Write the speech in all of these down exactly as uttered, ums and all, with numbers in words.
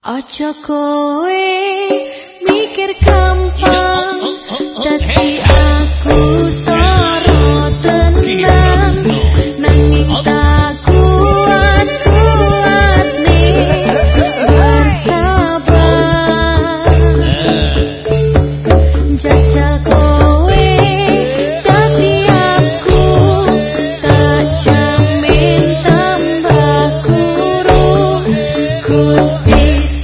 Ojo kowe mikir gampang, dadi aku soro tenang, nanging tak kuat-kuat nih bersabar. Jajal kowe dadi aku, tak jamin tambah kurung. Gusti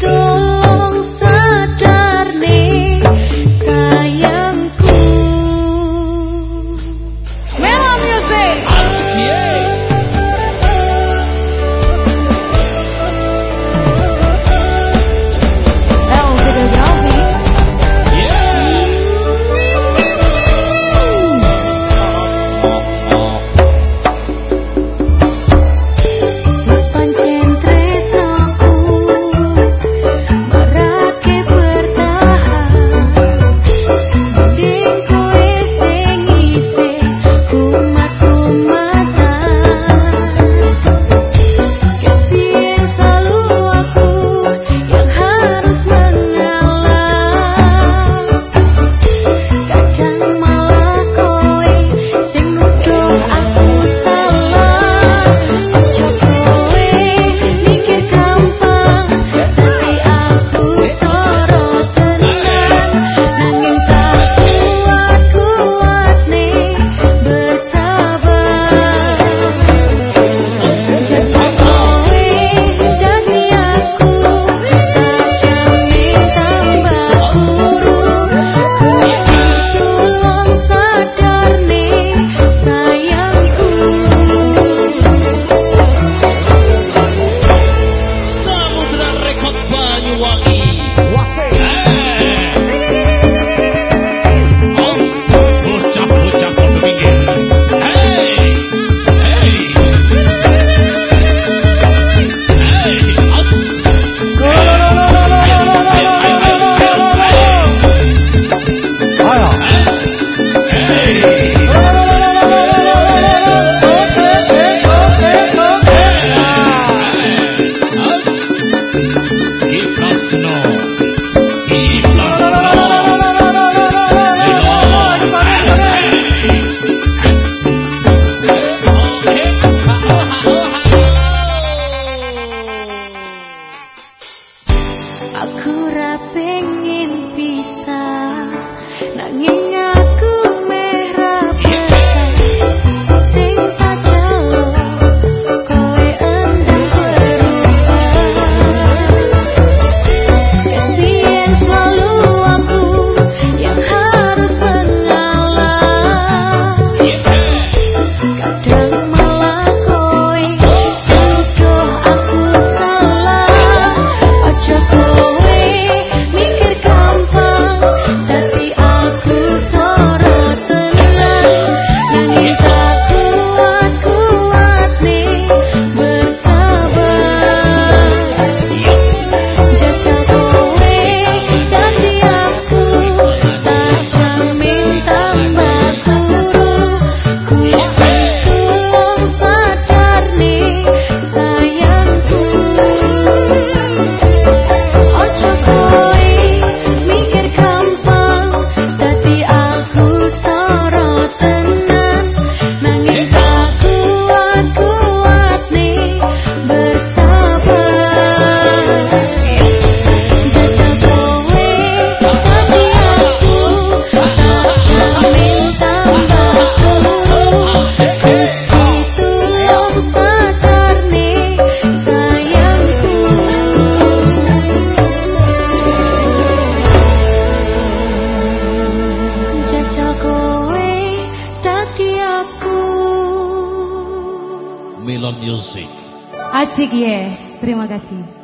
aku ra pengin pisah, nanging aku meh ra betah. Sing tak jalo kowe endang berubah. Gantian selalu aku yang harus mengalah. Kadang malah kowe nuduh aku salah. Ojo Melon Music. Asik ya, terima kasih.